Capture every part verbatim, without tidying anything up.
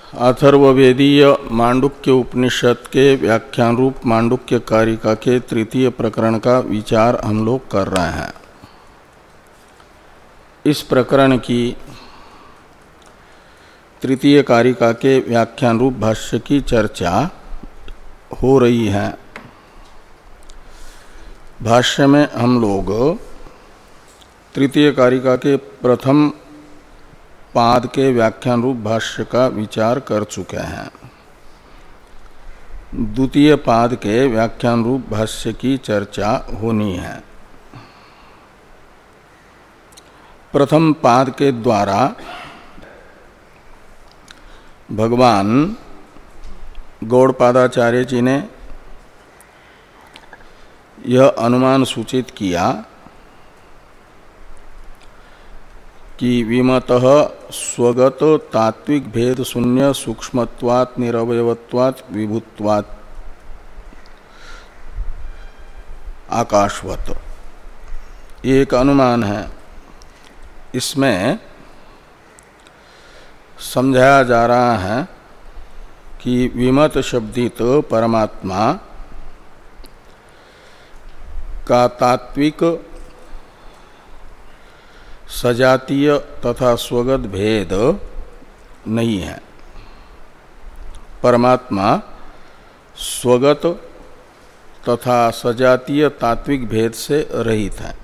अथर्ववेदीय मांडुक्य उपनिषद के व्याख्यान रूप मांडुक्य कारिका के तृतीय प्रकरण का विचार हम लोग कर रहे हैं। इस प्रकरण की तृतीय कारिका के व्याख्यान रूप भाष्य की चर्चा हो रही है। भाष्य में हम लोग तृतीय कारिका के प्रथम पाद के व्याख्यान रूप भाष्य का विचार कर चुके हैं। द्वितीय पाद के व्याख्यान रूप भाष्य की चर्चा होनी है। प्रथम पाद के द्वारा भगवान गौड़पादाचार्य जी ने यह अनुमान सूचित किया कि विमतः स्वगत तात्विक भेद शून्य सूक्ष्मत्वात् निरवयवत्वात् विभुत्वात् आकाशवत, ये एक अनुमान है। इसमें समझाया जा रहा है कि विमत शब्दित परमात्मा का तात्विक सजातीय तथा स्वगत भेद नहीं है। परमात्मा स्वगत तथा सजातीय तात्विक भेद से रहित है।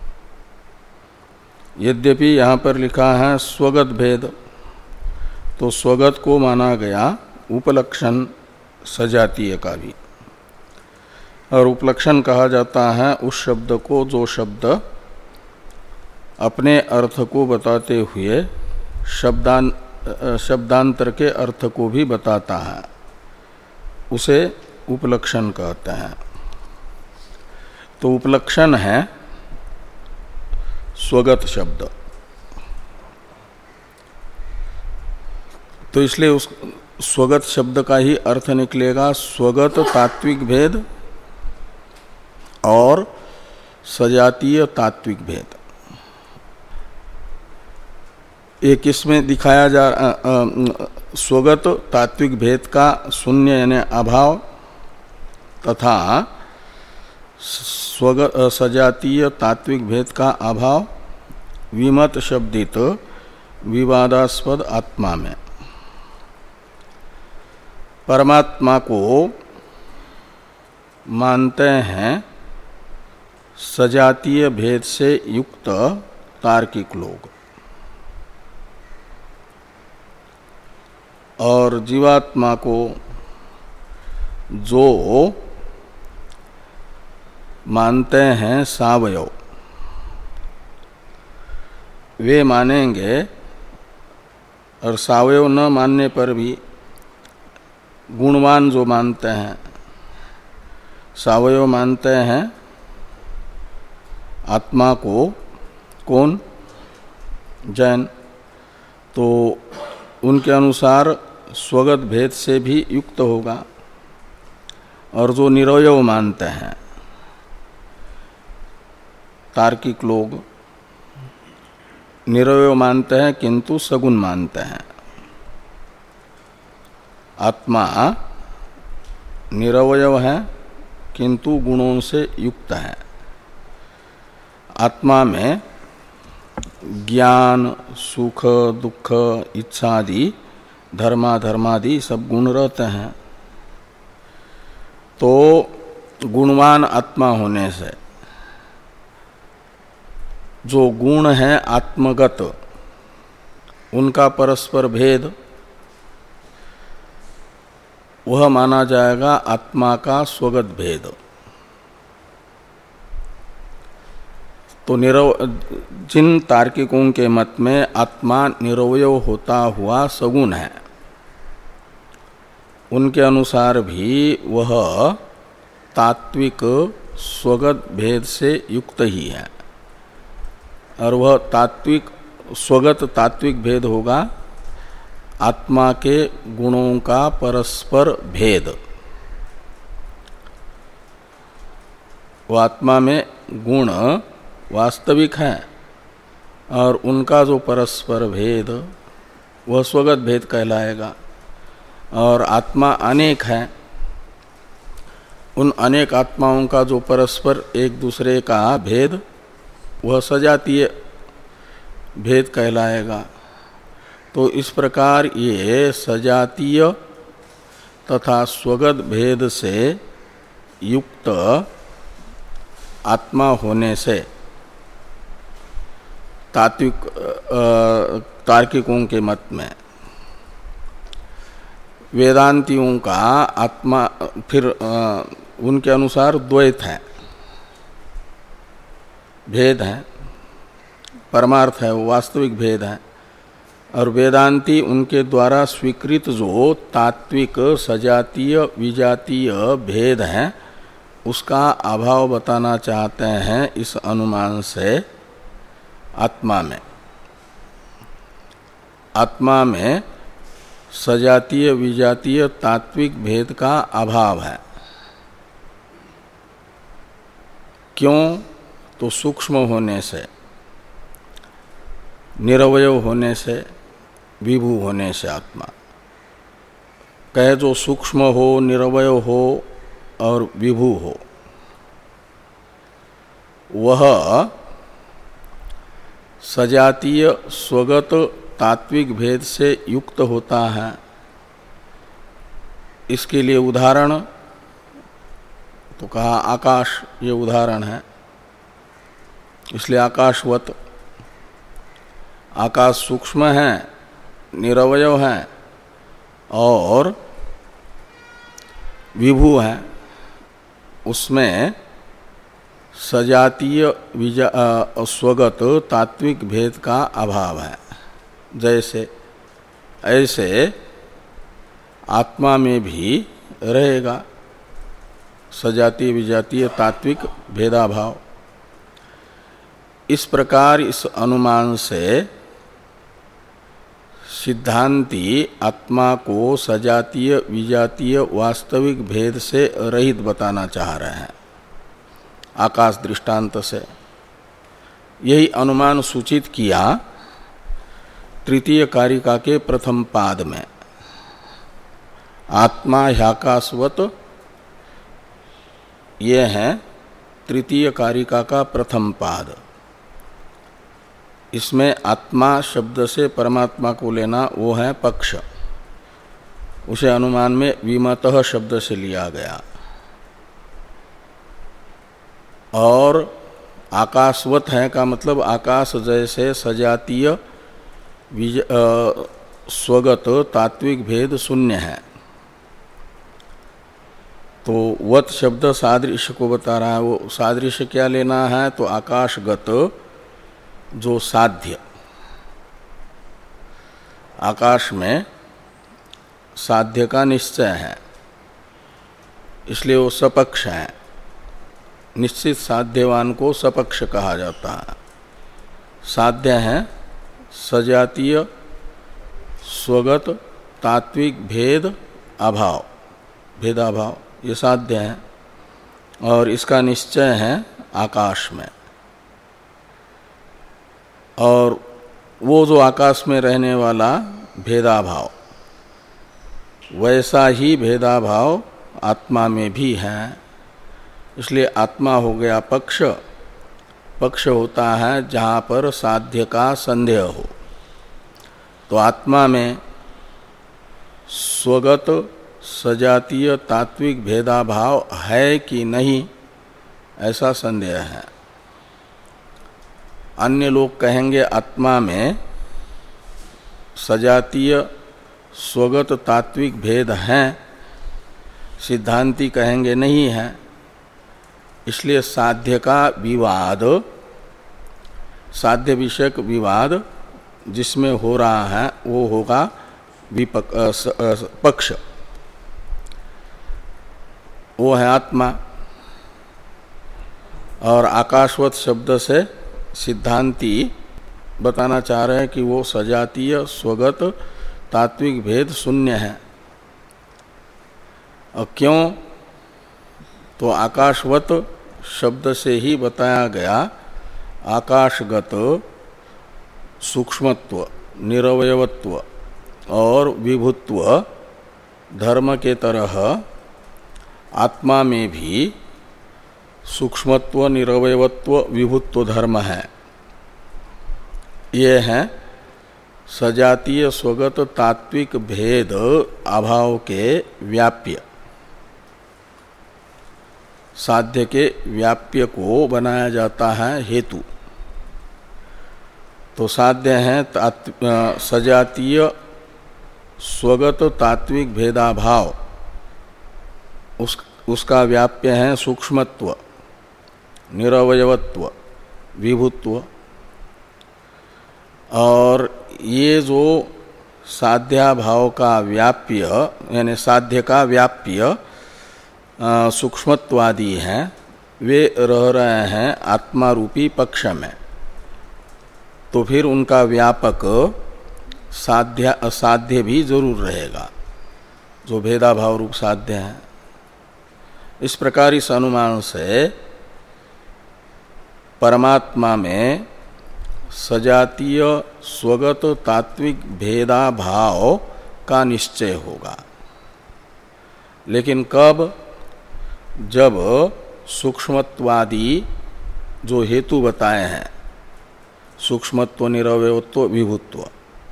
यद्यपि यहाँ पर लिखा है स्वगत भेद, तो स्वगत को माना गया उपलक्षण सजातीय का भी, और उपलक्षण कहा जाता है उस शब्द को जो शब्द अपने अर्थ को बताते हुए शब्दान शब्दांतर के अर्थ को भी बताता है, उसे उपलक्षण कहते हैं। तो उपलक्षण है स्वगत शब्द। तो इसलिए उस स्वगत शब्द का ही अर्थ निकलेगा स्वगत तात्विक भेद और सजातीय तात्विक भेद। एक इसमें दिखाया जा स्वगत तात्विक भेद का शून्य यानी अभाव तथा स्वगत सजातीय तात्विक भेद का अभाव विमत शब्दित विवादास्पद आत्मा में। परमात्मा को मानते हैं सजातीय भेद से युक्त तार्किक लोग, और जीवात्मा को जो मानते हैं सावयव, वे मानेंगे। और सावयव न मानने पर भी गुणवान जो मानते हैं, सावयव मानते हैं आत्मा को, कौन? जैन। तो उनके अनुसार स्वगत भेद से भी युक्त होगा। और जो निरवयव मानते हैं तार्किक लोग, निरवयव मानते हैं किंतु सगुण मानते हैं। आत्मा निरवयव है किंतु गुणों से युक्त है। आत्मा में ज्ञान, सुख, दुख, इच्छा आदि, धर्मा धर्मादि सब गुण रहते हैं। तो गुणवान आत्मा होने से जो गुण है आत्मगत, उनका परस्पर भेद वह माना जाएगा आत्मा का स्वगत भेद। तो निरव जिन तार्किकों के मत में आत्मा निरवयव होता हुआ सगुण है, उनके अनुसार भी वह तात्विक स्वगत भेद से युक्त ही है। और वह तात्विक स्वगत तात्विक भेद होगा आत्मा के गुणों का परस्पर भेद। वो आत्मा में गुण वास्तविक है और उनका जो परस्पर भेद वह स्वगत भेद कहलाएगा। और आत्मा अनेक है। उन अनेक आत्माओं का जो परस्पर एक दूसरे का भेद वह सजातीय भेद कहलाएगा। तो इस प्रकार ये सजातीय तथा स्वगत भेद से युक्त आत्मा होने से तात्विक तार्किकों के मत में, वेदांतियों का आत्मा फिर आ, उनके अनुसार द्वैत है, भेद है, परमार्थ है, वो वास्तविक भेद है। और वेदांती उनके द्वारा स्वीकृत जो तात्विक सजातीय विजातीय भेद है उसका अभाव बताना चाहते हैं इस अनुमान से। आत्मा में आत्मा में सजातीय विजातीय तात्विक भेद का अभाव है। क्यों? तो सूक्ष्म होने से, निरवय होने से, विभू होने से आत्मा कहे जो सूक्ष्म हो, निरवय हो और विभू हो, वह सजातीय स्वगत तात्विक भेद से युक्त होता है। इसके लिए उदाहरण तो कहा आकाश, ये उदाहरण है। इसलिए आकाशवत, आकाश सूक्ष्म है, निरवय है और विभू है। उसमें सजातीय स्वगत तात्विक भेद का अभाव है। जैसे ऐसे आत्मा में भी रहेगा सजातीय विजातीय तात्विक भेदाभाव। इस प्रकार इस अनुमान से सिद्धांती आत्मा को सजातीय विजातीय वास्तविक भेद से रहित बताना चाह रहे हैं आकाश दृष्टांत से। यही अनुमान सूचित किया तृतीय कारिका के प्रथम पाद में। आत्मा ह्याकाशवत, ये है तृतीय कारिका का प्रथम पाद। इसमें आत्मा शब्द से परमात्मा को लेना वो है पक्ष। उसे अनुमान में विमतः शब्द से लिया गया। और आकाशवत है का मतलब आकाश जैसे सजातीय स्वगत तात्विक भेद शून्य है। तो वत शब्द सादृश्य को बता रहा है। वो सादृश्य क्या लेना है? तो आकाशगत जो साध्य, आकाश में साध्य का निश्चय है, इसलिए वो सपक्ष है। निश्चित साध्यवान को सपक्ष कहा जाता है। साध्य है सजातीय स्वगत तात्विक भेद अभाव, भेदाभाव, ये साध्य है। और इसका निश्चय है आकाश में। और वो जो आकाश में रहने वाला भेदाभाव, वैसा ही भेदाभाव आत्मा में भी है। इसलिए आत्मा हो गया पक्ष। पक्ष होता है जहाँ पर साध्य का संदेह हो। तो आत्मा में स्वगत सजातीय तात्विक भेदाभाव है कि नहीं, ऐसा संदेह है। अन्य लोग कहेंगे आत्मा में सजातीय स्वगत तात्विक भेद हैं, सिद्धांती कहेंगे नहीं है। इसलिए साध्य का विवाद, साध्य विषयक विवाद जिसमें हो रहा है वो होगा विपक्ष, पक्ष, वो है आत्मा। और आकाशवत शब्द से सिद्धांती बताना चाह रहे हैं कि वो सजातीय स्वगत तात्विक भेद शून्य है। और क्यों? तो आकाशवत शब्द से ही बताया गया आकाशगत सूक्ष्मत्व, निरवयवत्व और विभुत्व धर्म के तरह आत्मा में भी सूक्ष्मत्व, निरवयवत्व, विभुत्व धर्म है। ये हैं सजातीय स्वगत तात्विक भेद अभाव के व्याप्य। साध्य के व्याप्य को बनाया जाता है हेतु। तो साध्य है सजातीय स्वगत तात्विक भेदाभाव, उस उसका व्याप्य है सूक्ष्मत्व, निरवयवत्व, विभुत्व। और ये जो साध्याभाव का व्याप्य यानी साध्य का व्याप्य सूक्ष्मत्वादि हैं, वे रह रहे हैं आत्मा रूपी पक्ष में। तो फिर उनका व्यापक साध्य असाध्य भी जरूर रहेगा, जो भेदाभाव रूप साध्य है। इस प्रकार इस अनुमान से परमात्मा में सजातीय स्वगत तात्विक भेदाभाव का निश्चय होगा। लेकिन कब? जब सूक्ष्मत्वादि जो हेतु बताए हैं, सूक्ष्मत्व, निरवयत्व, विभुत्व,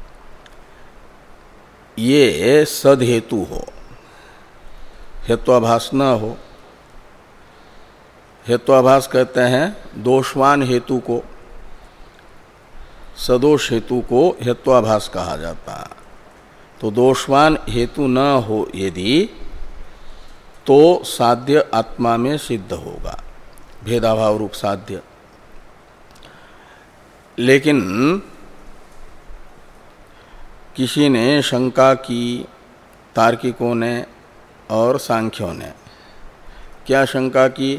ये सद हेतु हो, हेत्वाभास न हो। हेत्वाभास कहते हैं दोषवान हेतु को, सदोष हेतु को हेत्वाभास कहा जाता है। तो दोषवान हेतु न हो यदि, तो साध्य आत्मा में सिद्ध होगा, भेदाभाव रूप साध्य। लेकिन किसी ने शंका की, तार्किकों ने और सांख्यों ने क्या शंका की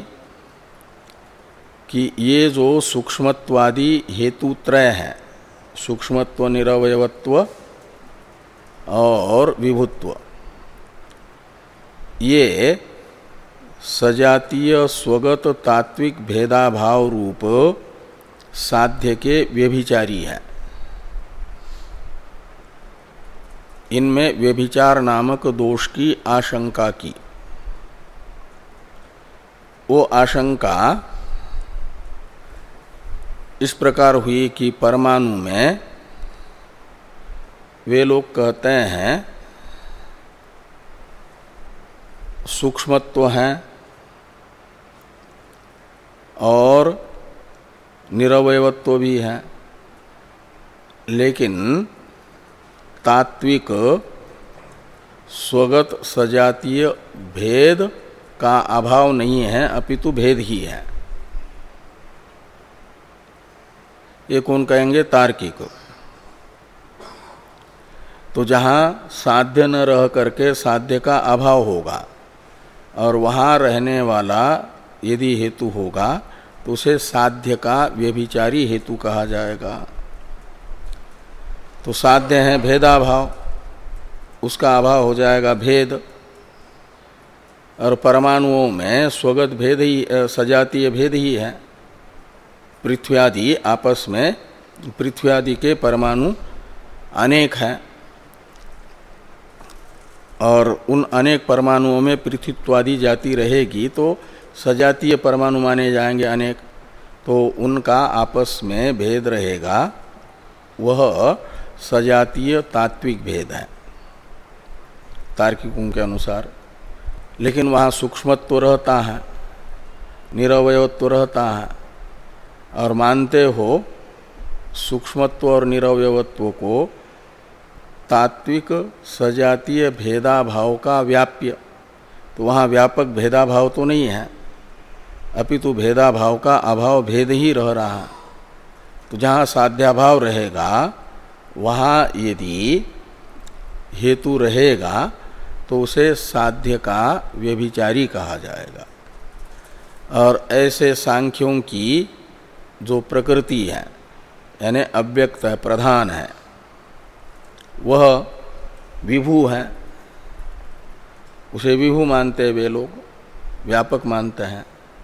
कि ये जो सूक्ष्मत्वादि हेतुत्रय है, सूक्ष्मत्व, निरवयवत्व और विभुत्व, ये सजातीय स्वगत तात्विक भेदाभाव रूप साध्य के व्यभिचारी है। इनमें व्यभिचार नामक दोष की आशंका की। वो आशंका इस प्रकार हुई कि परमाणु में वे लोग कहते हैं सूक्ष्मत्व है और निरवयवत्व भी है, लेकिन तात्विक स्वगत सजातीय भेद का अभाव नहीं है, अपितु भेद ही है। ये कौन कहेंगे? तार्किक। तो जहाँ साध्य न रह करके साध्य का अभाव होगा और वहाँ रहने वाला यदि हेतु होगा तो उसे साध्य का व्यभिचारी हेतु कहा जाएगा। तो साध्य है भेदाभाव, उसका अभाव हो जाएगा भेद। और परमाणुओं में स्वगत भेद ही, सजातीय भेद ही है। पृथ्वी आदि आपस में, पृथ्वी आदि के परमाणु अनेक हैं और उन अनेक परमाणुओं में पृथ्वीत्वादि जाति रहेगी तो सजातीय परमाणु माने जाएंगे अनेक। तो उनका आपस में भेद रहेगा, वह सजातीय तात्विक भेद है तार्किकों के अनुसार। लेकिन वहाँ सूक्ष्मत्व रहता है, निरवयत्व रहता है, और मानते हो सूक्ष्मत्व और निरवयत्व को तात्विक सजातीय भेदाभाव का व्याप्य। तो वहाँ व्यापक भेदाभाव तो नहीं है, अपितु भेदाभाव का अभाव भेद ही रह रहा है। तो जहाँ साध्याभाव रहेगा वहाँ यदि हेतु रहेगा तो उसे साध्य का व्यभिचारी कहा जाएगा। और ऐसे सांख्यों की जो प्रकृति है यानी अव्यक्त है, प्रधान है, वह विभु है। उसे विभु मानते हैं वे लोग, व्यापक मानते हैं।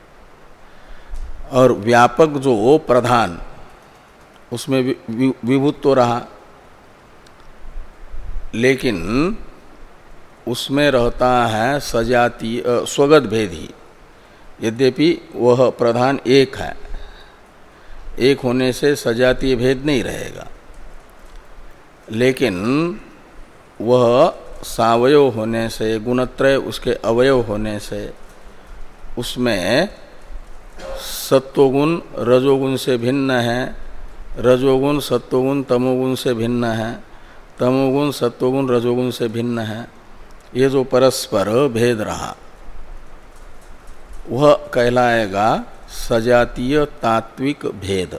और व्यापक जो प्रधान, उसमें विभुत्व रहा, लेकिन उसमें रहता है सजातीय स्वगत भेद ही, यद्यपि वह प्रधान एक है, एक होने से सजातीय भेद नहीं रहेगा, लेकिन वह सावयव होने से, गुणत्रय उसके अवयव होने से उसमें सत्वगुण रजोगुण से भिन्न है, रजोगुण सत्वगुण तमोगुण से भिन्न है, तमोगुण सत्वगुण रजोगुण से भिन्न है। ये जो परस्पर भेद रहा वह कहलाएगा सजातीय तात्विक भेद।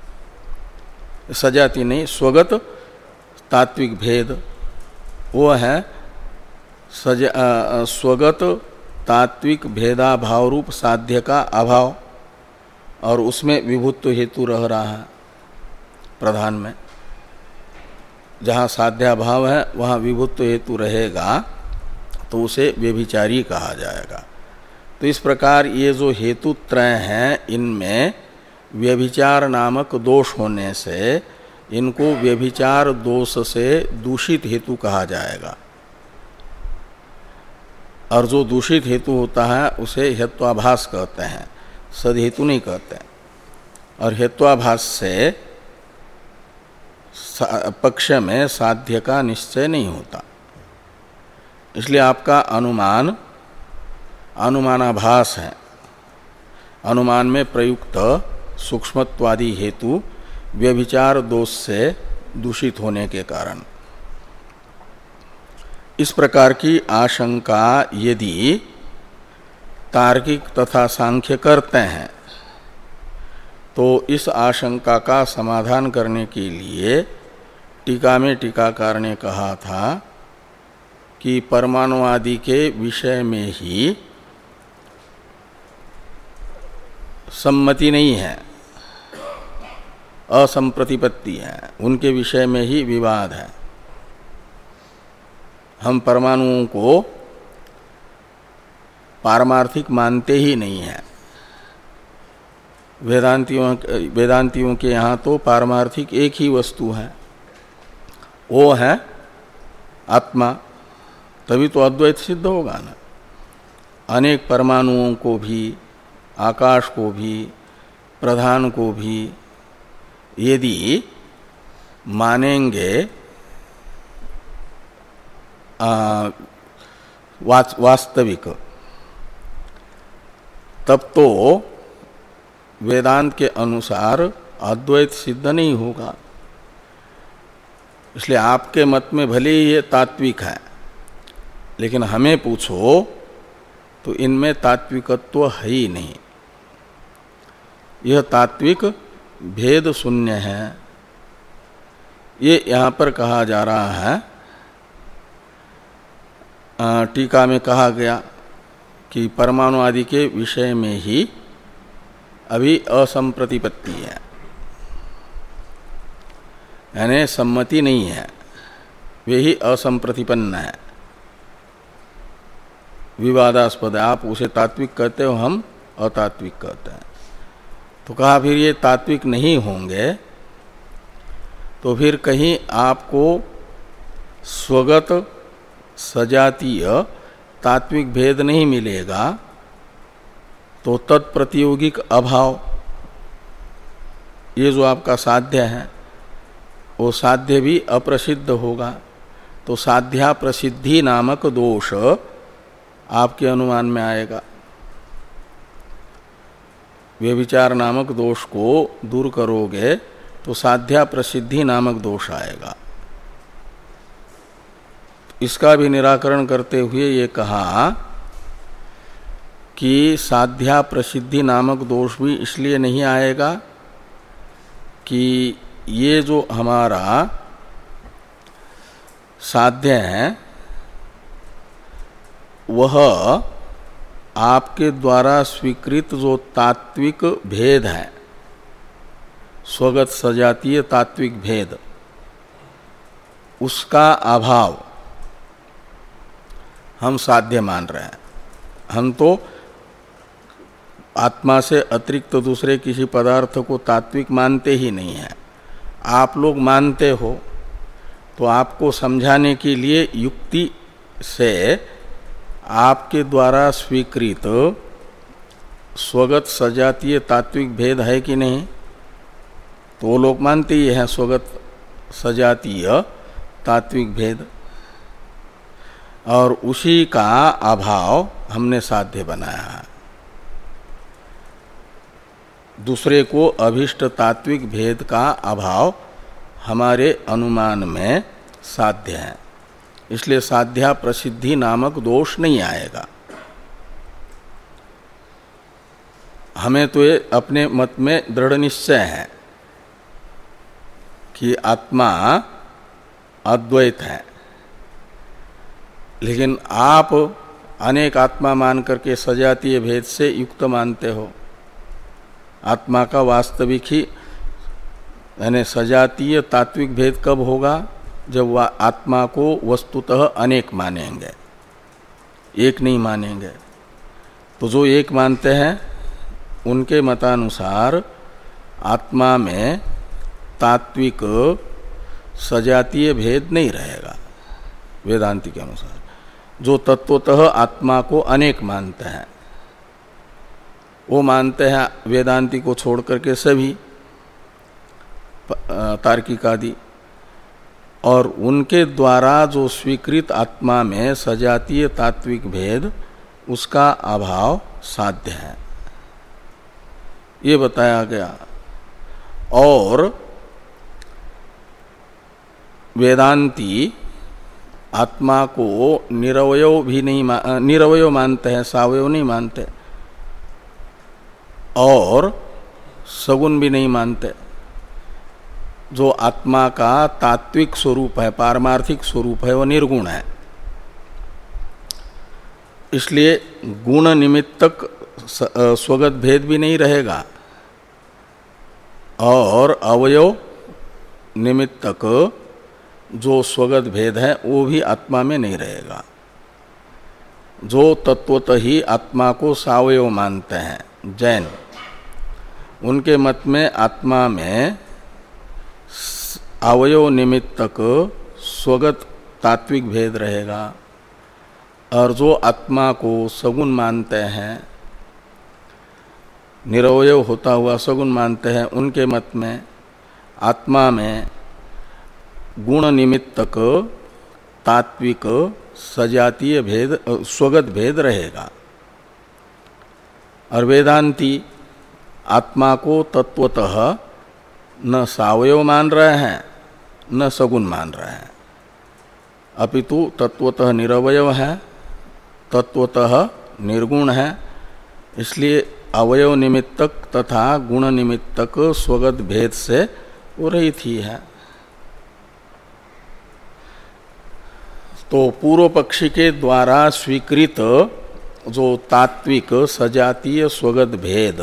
सजाती नहीं, स्वगत तात्विक भेद वो है सजा स्वगत तात्विक भेदाभाव रूप साध्य का अभाव, और उसमें विभुत्व हेतु रह रहा है प्रधान में। जहाँ साध्याभाव है वहाँ विभुत्व हेतु रहेगा तो उसे व्यभिचारी कहा जाएगा। तो इस प्रकार ये जो हेतुत्रय हैं इनमें व्यभिचार नामक दोष होने से इनको व्यभिचार दोष से दूषित हेतु कहा जाएगा, और जो दूषित हेतु होता है उसे हेत्वाभास कहते हैं, सदहेतु नहीं कहते। और हेत्वाभास से पक्ष में साध्य का निश्चय नहीं होता, इसलिए आपका अनुमान अनुमानाभास है। अनुमान में प्रयुक्त सूक्ष्मत्वादि हेतु व्यभिचार दोष से दूषित होने के कारण। इस प्रकार की आशंका यदि तार्किक तथा सांख्य करते हैं तो इस आशंका का समाधान करने के लिए टीका में टीकाकार ने कहा था कि परमाणुवादि के विषय में ही सम्मति नहीं है, असंप्रतिपत्ति है, उनके विषय में ही विवाद है। हम परमाणुओं को पारमार्थिक मानते ही नहीं हैं। वेदांतियों वेदांतियों के यहाँ तो पारमार्थिक एक ही वस्तु है, वो है आत्मा, तभी तो अद्वैत सिद्ध होगा ना। अनेक परमाणुओं को भी, आकाश को भी, प्रधान को भी यदि मानेंगे आ, वास्तविक, तब तो वेदांत के अनुसार अद्वैत सिद्ध नहीं होगा। इसलिए आपके मत में भले ही ये तात्विक है, लेकिन हमें पूछो तो इनमें तात्विकत्व है ही नहीं। यह तात्विक भेद शून्य है। ये यहाँ पर कहा जा रहा है, टीका में कहा गया कि परमाणु आदि के विषय में ही अभी असंप्रतिपत्ति है, यानी सम्मति नहीं है, वे ही असंप्रतिपन्न है, विवादास्पद है। आप उसे तात्विक कहते हो, हम अतात्विक कहते हैं। तो कहा फिर ये तात्विक नहीं होंगे तो फिर कहीं आपको स्वगत सजातीय तात्विक भेद नहीं मिलेगा, तो तत्प्रतियोगिक अभाव, ये जो आपका साध्य है वो साध्य भी अप्रसिद्ध होगा। तो साध्या प्रसिद्धि नामक दोष आपके अनुमान में आएगा। व्यभिचार नामक दोष को दूर करोगे तो साध्या प्रसिद्धि नामक दोष आएगा। इसका भी निराकरण करते हुए ये कहा कि साध्या प्रसिद्धि नामक दोष भी इसलिए नहीं आएगा कि ये जो हमारा साध्य है वह आपके द्वारा स्वीकृत जो तात्विक भेद है, स्वगत सजातीय तात्विक भेद, उसका अभाव हम साध्य मान रहे हैं। हम तो आत्मा से अतिरिक्त तो दूसरे किसी पदार्थ को तात्विक मानते ही नहीं हैं। आप लोग मानते हो तो आपको समझाने के लिए युक्ति से आपके द्वारा स्वीकृत स्वगत सजातीय तात्विक भेद है कि नहीं? तो वो लोग मानते ही हैं स्वगत सजातीय तात्विक भेद, और उसी का अभाव हमने साध्य बनाया है। दूसरे को अभिष्ट तात्विक भेद का अभाव हमारे अनुमान में साध्य है, इसलिए साध्या प्रसिद्धि नामक दोष नहीं आएगा। हमें तो ये अपने मत में दृढ़ निश्चय है कि आत्मा अद्वैत है, लेकिन आप अनेक आत्मा मान करके सजातीय भेद से युक्त मानते हो। आत्मा का वास्तविक ही यानी सजातीय तात्विक भेद कब होगा? जब वह आत्मा को वस्तुतः अनेक मानेंगे, एक नहीं मानेंगे। तो जो एक मानते हैं उनके मतानुसार आत्मा में तात्विक सजातीय भेद नहीं रहेगा। वेदांति के अनुसार जो तत्वतः आत्मा को अनेक मानते हैं वो मानते हैं वेदांति को छोड़ करके सभी तार्किक आदि, और उनके द्वारा जो स्वीकृत आत्मा में सजातीय तात्विक भेद उसका अभाव साध्य है, ये बताया गया। और वेदांती आत्मा को निरवयव भी नहीं मा, निरवयव मानते हैं, सावयव नहीं मानते, और सगुण भी नहीं मानते। जो आत्मा का तात्विक स्वरूप है, पारमार्थिक स्वरूप है, वो निर्गुण है। इसलिए गुण निमित्तक स्वगत भेद भी नहीं रहेगा, और अवयव निमित्तक जो स्वगत भेद है वो भी आत्मा में नहीं रहेगा। जो तत्वतः ही आत्मा को सावयव मानते हैं जैन, उनके मत में आत्मा में अवयव निमित्तक स्वगत तात्विक भेद रहेगा, और जो आत्मा को सगुण मानते हैं, निरवयव होता हुआ सगुण मानते हैं, उनके मत में आत्मा में गुण निमित्तक तात्विक सजातीय भेद स्वगत भेद रहेगा। और वेदांती आत्मा को तत्वतः न सावयव मान रहे हैं न सगुण मान रहे हैं, अपितु तत्वतः निरवयव है, तत्वतः निर्गुण है। इसलिए अवयव निमित्तक तथा गुण निमित्तक स्वगत भेद से वो रहित ही है। तो पूर्व पक्षी के द्वारा स्वीकृत जो तात्विक सजातीय स्वगत भेद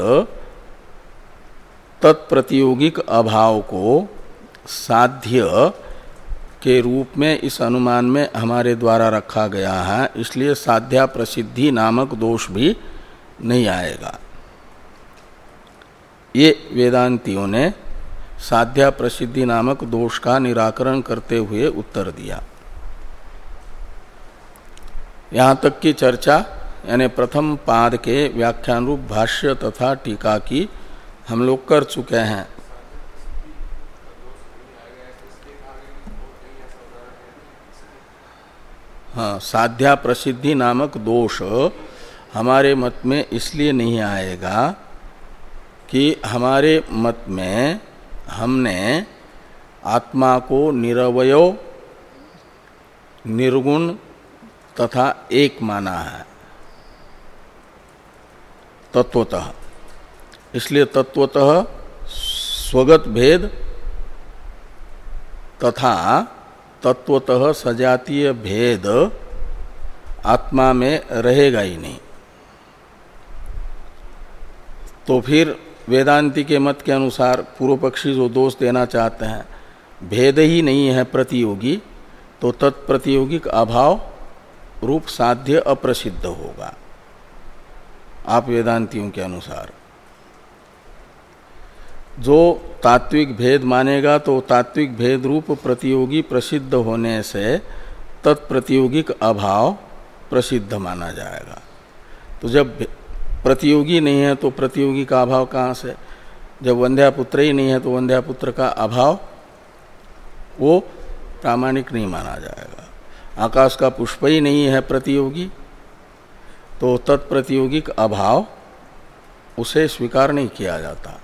तत्प्रतियोगिक अभाव को साध्य के रूप में इस अनुमान में हमारे द्वारा रखा गया है, इसलिए साध्या प्रसिद्धि नामक दोष भी नहीं आएगा। ये वेदांतियों ने साध्या प्रसिद्धि नामक दोष का निराकरण करते हुए उत्तर दिया। यहाँ तक की चर्चा यानी प्रथम पाद के व्याख्यान रूप भाष्य तथा टीका की हम लोग कर चुके हैं। हाँ, साध्या प्रसिद्धि नामक दोष हमारे मत में इसलिए नहीं आएगा कि हमारे मत में हमने आत्मा को निरवयव, निर्गुण तथा एक माना है तत्वतः। इसलिए तत्वतः स्वगत भेद तथा तत्वतः सजातीय भेद आत्मा में रहेगा ही नहीं। तो फिर वेदांति के मत के अनुसार पूर्व पक्षी जो दोष देना चाहते हैं, भेद ही नहीं है प्रतियोगी, तो तत्प्रतियोगिक अभाव रूप साध्य अप्रसिद्ध होगा आप वेदांतियों के अनुसार। जो तात्विक भेद मानेगा तो तात्विक भेद रूप प्रतियोगी प्रसिद्ध होने से तत्प्रतियोगिक अभाव प्रसिद्ध माना जाएगा। तो जब प्रतियोगी नहीं है तो प्रतियोगी का अभाव कहाँ से? जब वंध्यापुत्र ही नहीं है तो वंध्यापुत्र का अभाव वो प्रामाणिक नहीं माना जाएगा। आकाश का पुष्प ही नहीं है प्रतियोगी तो तत्प्रतियोगिक अभाव उसे स्वीकार नहीं किया जाता।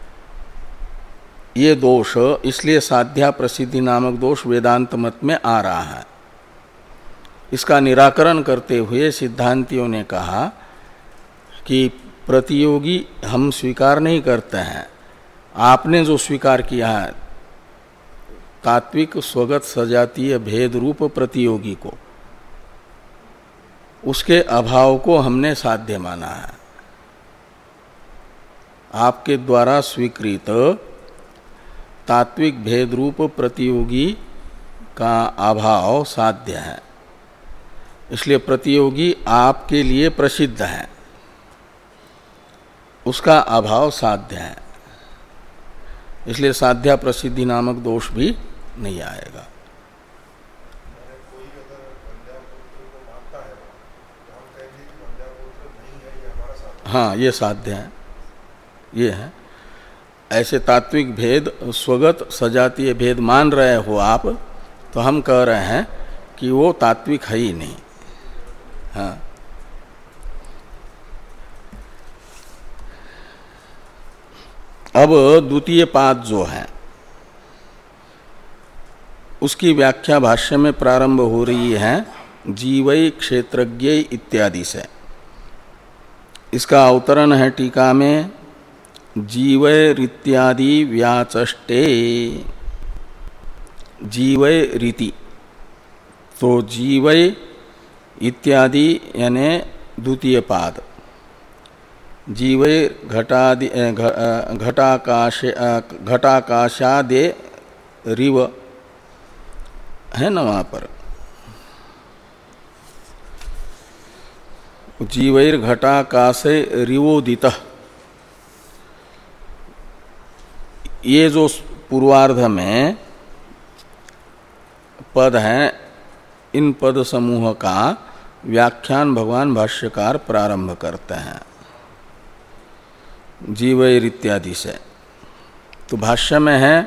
ये दोष इसलिए साध्या प्रसिद्धि नामक दोष वेदांत मत में आ रहा है। इसका निराकरण करते हुए सिद्धांतियों ने कहा कि प्रतियोगी हम स्वीकार नहीं करते हैं, आपने जो स्वीकार किया है तात्विक स्वगत सजातीय भेद रूप प्रतियोगी को, उसके अभाव को हमने साध्य माना है। आपके द्वारा स्वीकृत तात्विक भेद रूप प्रतियोगी का अभाव साध्य है, इसलिए प्रतियोगी आपके लिए प्रसिद्ध है, उसका अभाव साध्य है, इसलिए साध्या प्रसिद्धि नामक दोष भी नहीं आएगा। हाँ, ये साध्य है, ये है। ऐसे तात्विक भेद स्वगत सजातीय भेद मान रहे हो आप, तो हम कह रहे हैं कि वो तात्विक है ही नहीं। हाँ, अब द्वितीय पाद जो है उसकी व्याख्या भाष्य में प्रारंभ हो रही है जीवै क्षेत्रज्ञ इत्यादि से। इसका अवतरण है टीका में जीवैरित्यादि व्याचष्टे। जीवैरिति तो जीवै इत्यादि यानी द्वितीय पाद, जीवै घटादि घटाकाश घटाकाशादे रिव है ना वहाँ पर, जीवैर घटाकाशे रिवोदित, ये जो पूर्वार्ध में पद हैं इन पद समूह का व्याख्यान भगवान भाष्यकार प्रारंभ करते हैं जीवैर इत्यादि से। तो भाष्य में है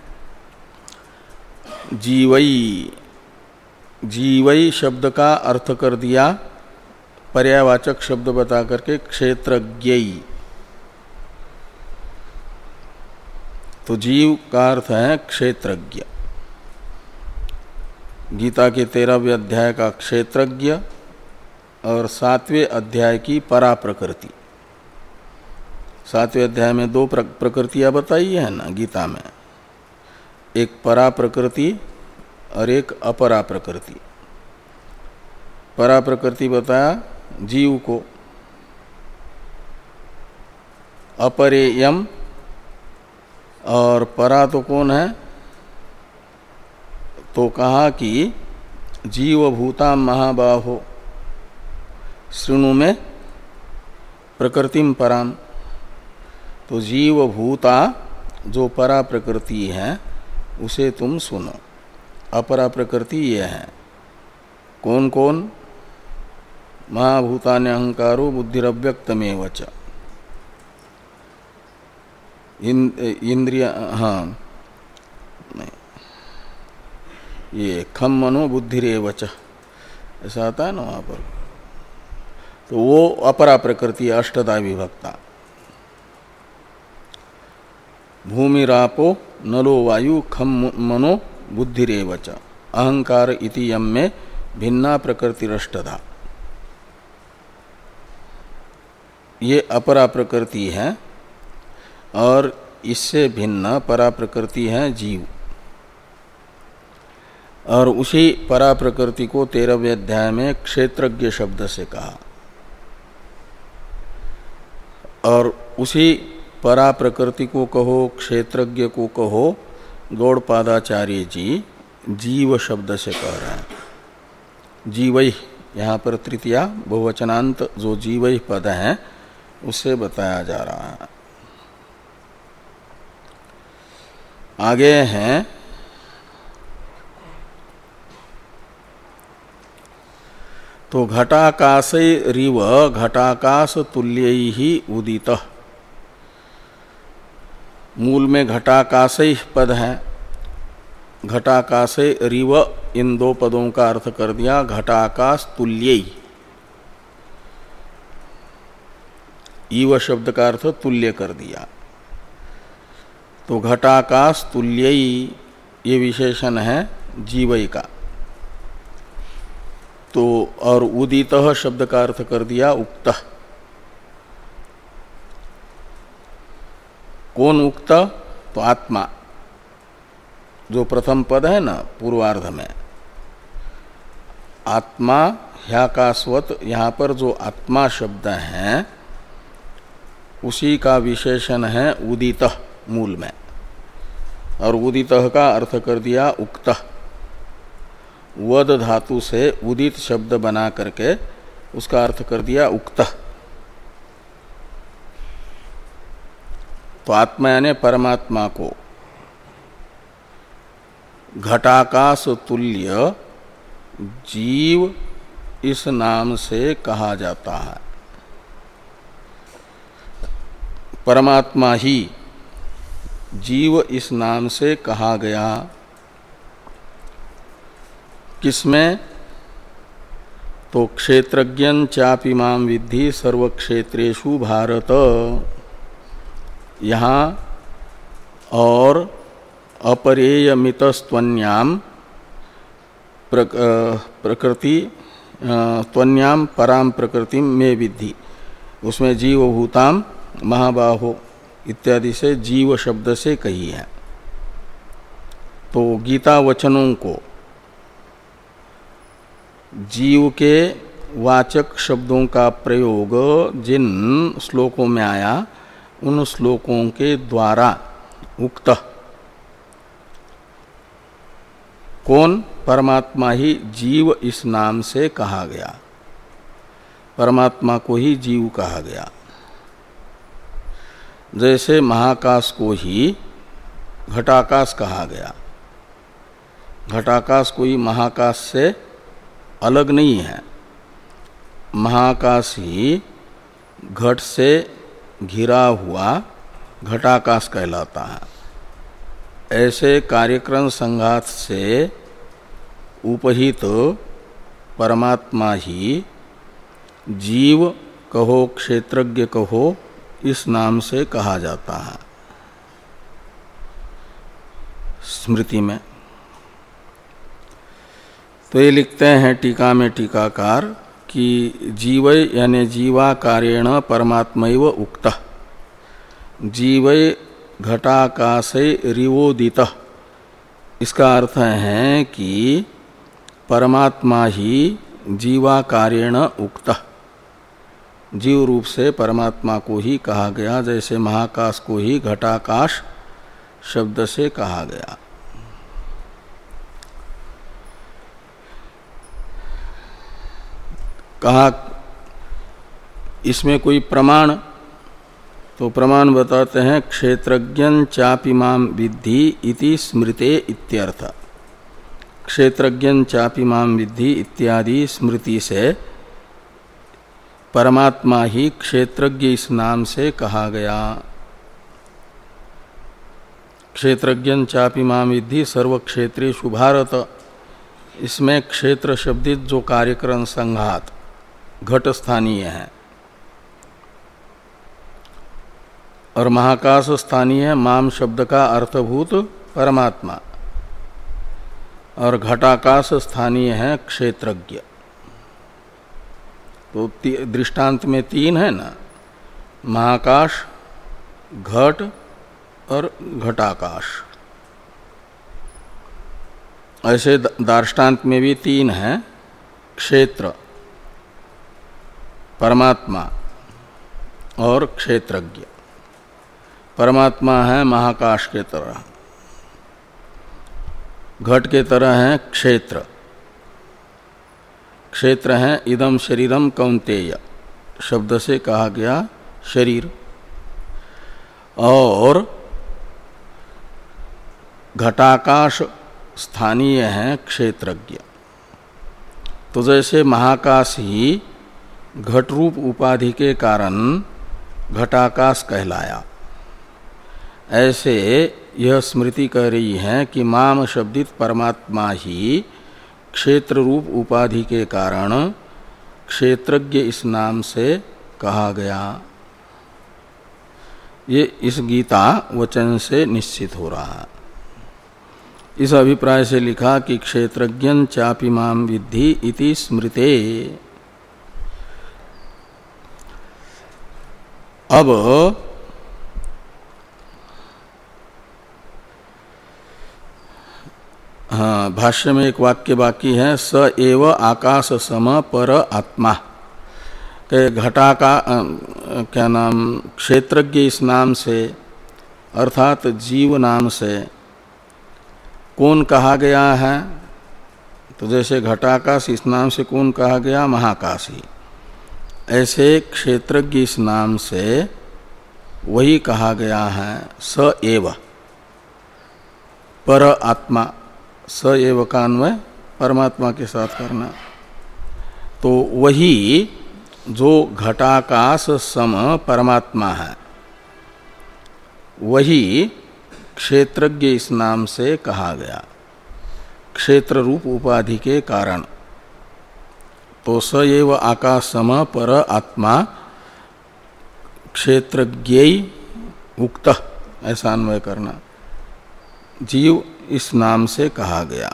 जीवई, जीवई शब्द का अर्थ कर दिया पर्यायवाचक शब्द बता करके क्षेत्रज्ञई। तो जीव का अर्थ है क्षेत्रज्ञ। गीता के तेरहवें अध्याय का क्षेत्रज्ञ और सातवें अध्याय की परा प्रकृति। सातवें अध्याय में दो प्रकृतियां बताई है ना गीता में, एक परा प्रकृति और एक अपरा प्रकृति। परा प्रकृति बताया जीव को, अपरेयम, और परा तो कौन है? तो कहा कि जीवभूता महाबाहो शृणु में प्रकृतिम पराम। तो जीवभूता जो परा प्रकृति है उसे तुम सुनो। अपरा प्रकृति ये है कौन कौन? महाभूतानि अहंकारो बुद्धिरव्यक्तमेव च। इंद्रिय, हाँ नहीं, ये खम मनो बुद्धिरेव च ऐसा आता है ना वहाँ पर। तो वो अपरा प्रकृति अष्टदा विभक्ता। भूमिरापो नलो वायु खम मनो बुद्धिरेव च अहंकार इति यम में भिन्ना प्रकृतिरष्टधा। ये अपरा प्रकृति है और इससे भिन्न परा प्रकृति है जीव। और उसी परा प्रकृति को तेरहवें अध्याय में क्षेत्रज्ञ शब्द से कहा। और उसी परा प्रकृति को कहो, क्षेत्रज्ञ को कहो, गौड़पादाचार्य जी जीव शब्द से कह रहे हैं। जीवई यहाँ पर तृतीया बहुवचनांत जो जीवई पद है उसे बताया जा रहा है। आगे हैं तो घटाकाशे रिव घटाकाश तुल्य ही उदित, मूल में घटाकाशे पद है, घटाकाशे रिव इन दो पदों का अर्थ कर दिया घटाकाश तुल्य। ईव शब्द का अर्थ तुल्य कर दिया, तो घटाकाश तुल्य ये विशेषण है जीवई का। तो और उदित शब्द का अर्थ कर दिया उक्त। कौन उक्त? तो आत्मा, जो प्रथम पद है ना पूर्वार्ध में, आत्मा ह्याकाशवत, यहाँ पर जो आत्मा शब्द है उसी का विशेषण है उदित मूल में, और उदित का अर्थ कर दिया उक्त। वद धातु से उदित शब्द बना करके उसका अर्थ कर दिया उक्त। तो आत्मा यानी परमात्मा को घटाकाश तुल्य जीव इस नाम से कहा जाता है। परमात्मा ही जीव इस नाम से कहा गया। किसमें? तो क्षेत्रज्ञं चापि माम विद्धि सर्वक्षेत्रेषु भारत, यहाँ और अपरेयमितस्त्वन्याम प्रकृति त्वन्याम पराम प्रकृति में विद्धि, उसमें जीवभूताम महाबाहो इत्यादि से जीव शब्द से कही है। तो गीता वचनों को जीव के वाचक शब्दों का प्रयोग जिन श्लोकों में आया उन श्लोकों के द्वारा उक्त कौन? परमात्मा ही जीव इस नाम से कहा गया, परमात्मा को ही जीव कहा गया। जैसे महाकाश को ही घटाकाश कहा गया, घटाकाश कोई महाकाश से अलग नहीं है, महाकाश ही घट से घिरा हुआ घटाकाश कहलाता है। ऐसे कार्यक्रम संघात से उपहित परमात्मा ही जीव कहो क्षेत्रज्ञ कहो इस नाम से कहा जाता है स्मृति में। तो ये लिखते हैं टीका में टीकाकार कि जीवै यानी जीवाकारेण परमात्मैव उक्तः, जीवै घटाकाशे रिवोदितः, इसका अर्थ है कि परमात्मा ही जीवाकारेण उक्तः, जीव रूप से परमात्मा को ही कहा गया, जैसे महाकाश को ही घटाकाश शब्द से कहा गया। कहा इसमें कोई प्रमाण? तो प्रमाण बताते हैं क्षेत्रज्ञं चापि माम विद्धि इति स्मृते इत्यर्थ। क्षेत्रज्ञं चापि माम विद्धि इत्यादि स्मृति से परमात्मा ही क्षेत्रज्ञ इस नाम से कहा गया। क्षेत्रज्ञं चापि माम विद्धि सर्वक्षेत्रेषु भारत, इसमें क्षेत्र शब्दित जो कार्यक्रम संघात घट स्थानीय है और महाकाश स्थानीय, माम शब्द का अर्थभूत परमात्मा, और घटाकाश स्थानीय है क्षेत्रज्ञ। तो दृष्टांत में तीन है ना, महाकाश, घट और घटाकाश। ऐसे दार्ष्टान्त में भी तीन है, क्षेत्र, परमात्मा और क्षेत्रज्ञ। परमात्मा है महाकाश के तरह, घट के तरह है क्षेत्र, क्षेत्र है इदम शरीरम कौन्तेय शब्द से कहा गया शरीर, और घटाकाश स्थानीय है क्षेत्रज्ञ। तो जैसे महाकाश ही घट रूप उपाधि के कारण घटाकाश कहलाया, ऐसे यह स्मृति कह रही है कि माम शब्दित परमात्मा ही क्षेत्र रूप उपाधि के कारण क्षेत्रज्ञ इस नाम से कहा गया। ये इस गीता वचन से निश्चित हो रहा है। इस अभिप्राय से लिखा कि क्षेत्रज्ञं चापि माम विद्धि इति स्मृते। अब हाँ, भाष्य में एक वाक्य बाकी है, स एव आकाश सम पर आत्मा के घटा का क्या नाम क्षेत्रज्ञ इस नाम से अर्थात जीव नाम से कौन कहा गया है? तो जैसे घटाकाश इस नाम से कौन कहा गया? महाकाशी। ऐसे क्षेत्रज्ञ इस नाम से वही कहा गया है स एव पर आत्मा। स एव का अन्वय परमात्मा के साथ करना। तो वही जो घटाकाश सम परमात्मा है वही क्षेत्रज्ञ इस नाम से कहा गया क्षेत्र रूप उपाधि के कारण। तो स एव आकाश सम पर आत्मा क्षेत्रज्ञ उक्त ऐसा अन्वय करना। जीव इस नाम से कहा गया।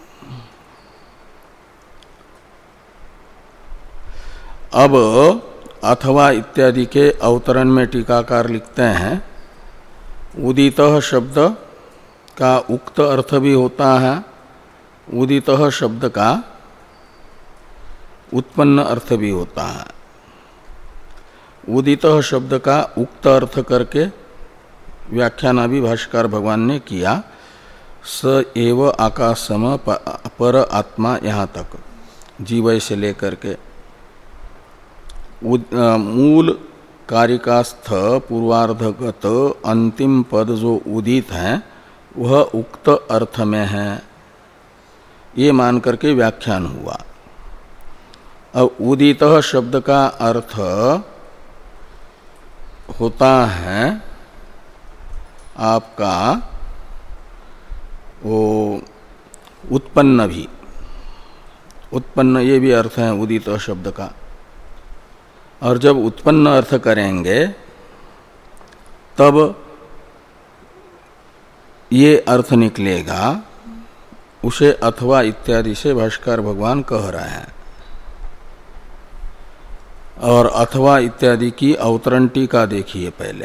अब अथवा इत्यादि के अवतरण में टीकाकार लिखते हैं, उदितः शब्द का उक्त अर्थ भी होता है, उदितः शब्द का उत्पन्न अर्थ भी होता है। उदितः शब्द का उक्त अर्थ करके व्याख्यान अभी भाष्यकार भगवान ने किया, स एव आकाश सम पर आत्मा, यहाँ तक जीवय से लेकर के मूल कारिकास्थ पूर्वार्धगत अंतिम पद जो उदित है वह उक्त अर्थ में है, ये मान करके व्याख्यान हुआ। अब उदितः शब्द का अर्थ होता है आपका वो उत्पन्न भी, उत्पन्न ये भी अर्थ है उदित शब्द का। और जब उत्पन्न अर्थ करेंगे तब ये अर्थ निकलेगा, उसे अथवा इत्यादि से भाष्यकार भगवान कह रहे हैं। और अथवा इत्यादि की अवतरण टीका देखिए पहले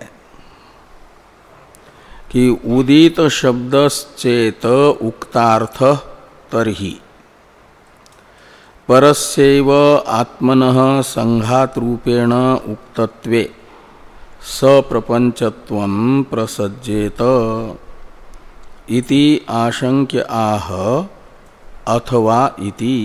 कि उदित शब्दश्चेत उक्तार्थ तरहि परस्यैव आत्मनः संघात रूपेण उक्तत्वे सप्रपंचत्वं प्रसज्जेत इति आशंक्य आह अथवा इति।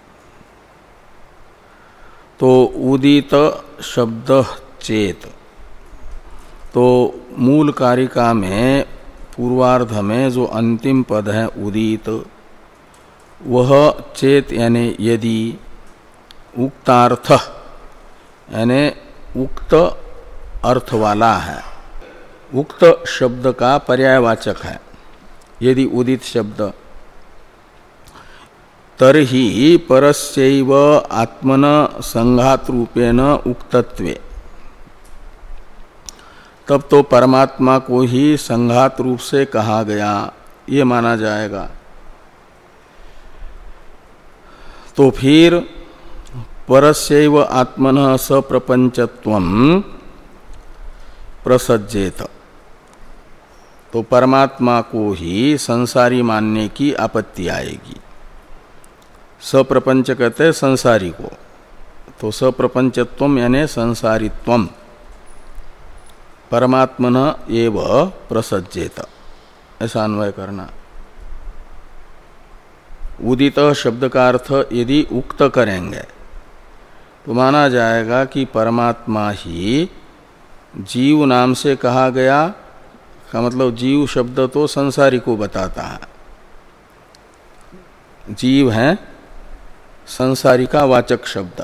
तो उदित शब्द चेत, तो मूल कारिका में पूर्वार्ध में जो अंतिम पद है उदित, वह चेत यानी यदि उक्तार्थ यानी उक्त अर्थ वाला है, उक्त शब्द का पर्यायवाचक है यदि उदित शब्द, तरहि परस्यैव आत्मन संघात रूपेण उक्तत्वे, तब तो परमात्मा को ही संघात रूप से कहा गया ये माना जाएगा। तो फिर परस्यैव आत्मनः सप्रपंचत्वं प्रसज्जेत, तो परमात्मा को ही संसारी मानने की आपत्ति आएगी। सप्रपंच कहते हैं संसारी को, तो सप्रपंचत्वम यानी संसारित्वम परमात्मनः एव प्रसज्जेत ऐसा अन्वय करना। उदित शब्द का अर्थ यदि उक्त करेंगे तो माना जाएगा कि परमात्मा ही जीव नाम से कहा गया, का मतलब जीव शब्द तो संसारी को बताता है, जीव है संसारी का वाचक शब्द,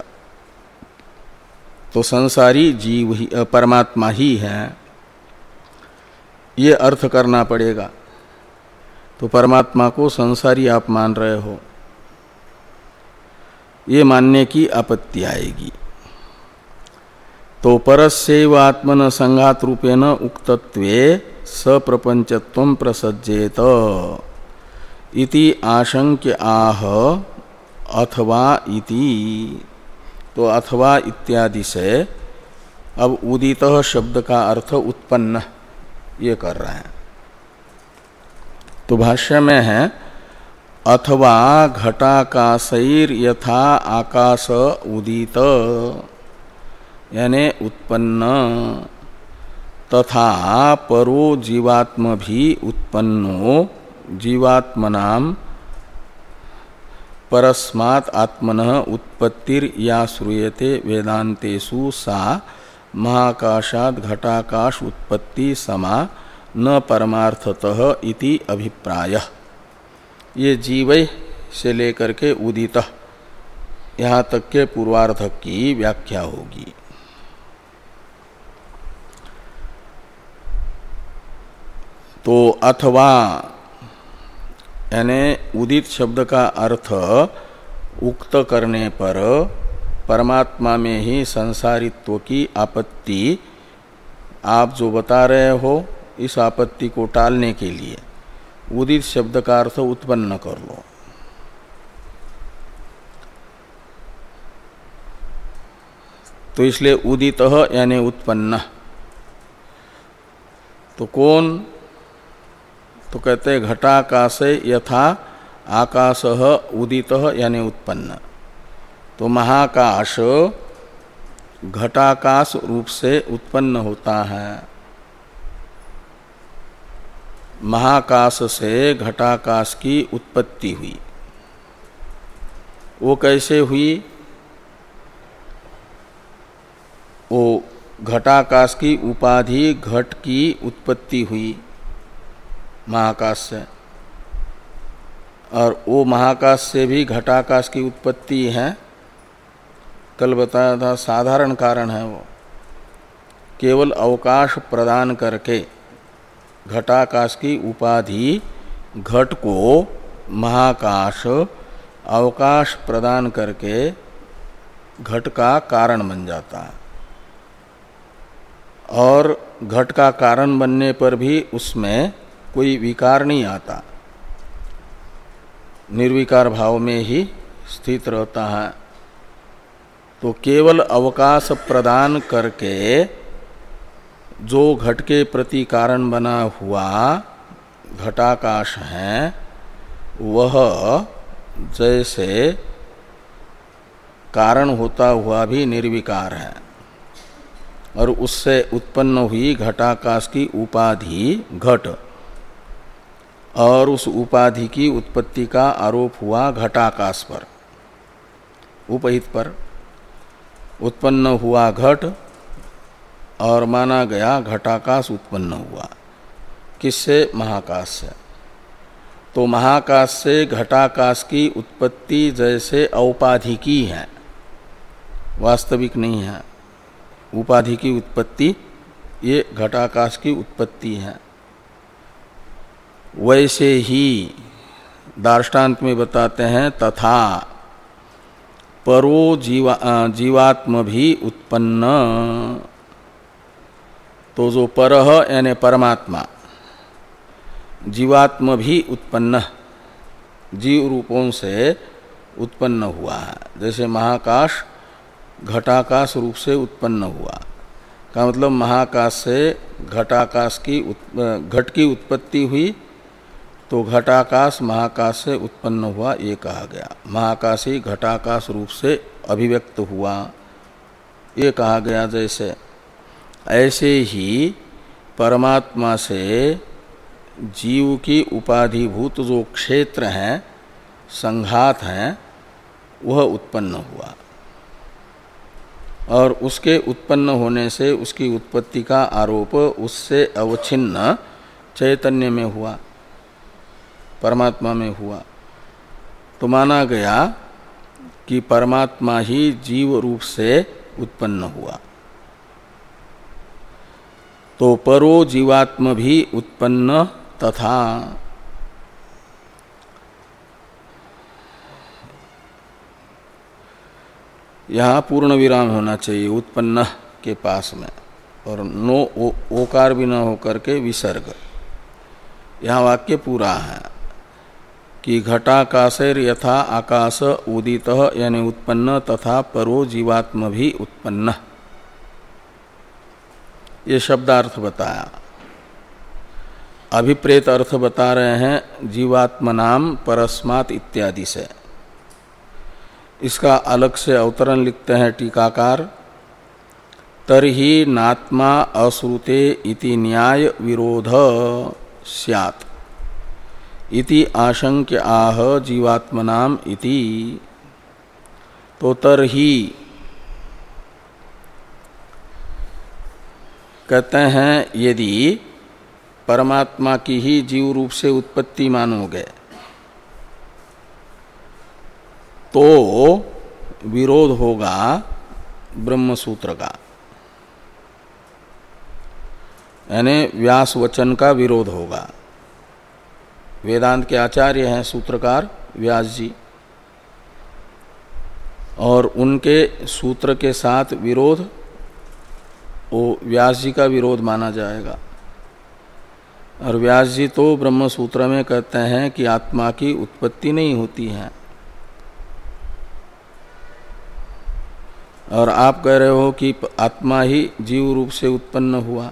तो संसारी जीव ही परमात्मा ही है, ये अर्थ करना पड़ेगा। तो परमात्मा को संसारी आप मान रहे हो, ये मानने की आपत्ति आएगी। तो परस्यैव आत्मन संघात रूपेण उक्तत्वे सप्रपंचत्वं प्रसज्जेत इति आशंक्य आह अथवा इति। तो अथवा इत्यादि से अब उदितः शब्द का अर्थ उत्पन्न ये कर रहे हैं। तो भाष्य में है अथवा घटाकाशैर यथा आकाश उदित, यानी उत्पन्न, तथा परो जीवात्म भी उत्पन्नो जीवात्मनाम परस्मात् आत्मनः उत्पत्तिर या श्रूयते वेदांतेषु सा महाकाशात् घटाकाश उत्पत्ति समा न परमार्थतः इति अभिप्रायः। ये जीवै से लेकर के उदित यहाँ तक के पूर्वार्ध की व्याख्या होगी। तो अथवा यानी उदित शब्द का अर्थ उक्त करने पर परमात्मा में ही संसारित्व की आपत्ति आप जो बता रहे हो, इस आपत्ति को टालने के लिए उदित शब्द का अर्थ उत्पन्न कर लो। तो इसलिए उदितः यानी उत्पन्न। तो कौन? तो कहते हैं घटाकाशे यथा आकाशः उदितः यानी उत्पन्न। तो महाकाश घटाकाश रूप से उत्पन्न होता है। महाकाश से घटाकाश की उत्पत्ति हुई। वो कैसे हुई? वो घटाकाश की उपाधि घट की उत्पत्ति हुई महाकाश से, और वो महाकाश से भी घटाकाश की उत्पत्ति है। कल बताया था साधारण कारण है वो, केवल अवकाश प्रदान करके घटाकाश की उपाधि घट को महाकाश अवकाश प्रदान करके घट का कारण बन जाता है। और घट का कारण बनने पर भी उसमें कोई विकार नहीं आता, निर्विकार भाव में ही स्थित रहता है। तो केवल अवकाश प्रदान करके जो घट के प्रति कारण बना हुआ घटाकाश है, वह जैसे कारण होता हुआ भी निर्विकार है, और उससे उत्पन्न हुई घटाकाश की उपाधि घट, और उस उपाधि की उत्पत्ति का आरोप हुआ घटाकाश पर, उपहित पर। उत्पन्न हुआ घट और माना गया घटाकाश उत्पन्न हुआ। किससे? महाकाश से। तो महाकाश से घटाकाश की उत्पत्ति जैसे औपाधिकी है, वास्तविक नहीं है। उपाधि की उत्पत्ति ये घटाकाश की उत्पत्ति है। वैसे ही दार्ष्टान्त में बताते हैं तथा परो जीवा जीवात्म भी उत्पन्न। तो जो परह यानी परमात्मा, जीवात्म भी उत्पन्न, जीव रूपों से उत्पन्न हुआ है। जैसे महाकाश घटाकाश रूप से उत्पन्न हुआ, का मतलब महाकाश से घटाकाश की घट की उत्पत्ति हुई, तो घटाकाश महाकाश से उत्पन्न हुआ ये कहा गया। महाकाश ही घटाकाश रूप से अभिव्यक्त हुआ ये कहा गया। जैसे ऐसे ही परमात्मा से जीव की उपाधिभूत जो क्षेत्र हैं, संघात हैं, वह उत्पन्न हुआ, और उसके उत्पन्न होने से उसकी उत्पत्ति का आरोप उससे अवच्छिन्न चैतन्य में हुआ, परमात्मा में हुआ। तो माना गया कि परमात्मा ही जीव रूप से उत्पन्न हुआ, तो परो जीवात्म भी उत्पन्न तथा। यहाँ पूर्ण विराम होना चाहिए उत्पन्न के पास में, और नो ओ, ओकार भी न होकर के विसर्ग। यहाँ वाक्य पूरा है कि घटाकाशेर यथा आकाश उदित यानी उत्पन्न तथा परो जीवात्म भी उत्पन्न, ये शब्दार्थ बताया। अभिप्रेत अर्थ बता रहे हैं जीवात्मनाम परस्मात् इत्यादि से। इसका अलग से अवतरण लिखते हैं टीकाकार, तर्हि नात्मा अश्रुते इति न्याय विरोध स्यात् इति आशंक्य आह जीवात्मनाम इति। तो तर्हि कहते हैं यदि परमात्मा की ही जीव रूप से उत्पत्ति मानोगे तो विरोध होगा ब्रह्म सूत्र का, यानी व्यास वचन का विरोध होगा। वेदांत के आचार्य हैं सूत्रकार व्यास जी, और उनके सूत्र के साथ विरोध वो व्यास जी का विरोध माना जाएगा। और व्यास जी तो ब्रह्म सूत्र में कहते हैं कि आत्मा की उत्पत्ति नहीं होती है, और आप कह रहे हो कि आत्मा ही जीव रूप से उत्पन्न हुआ,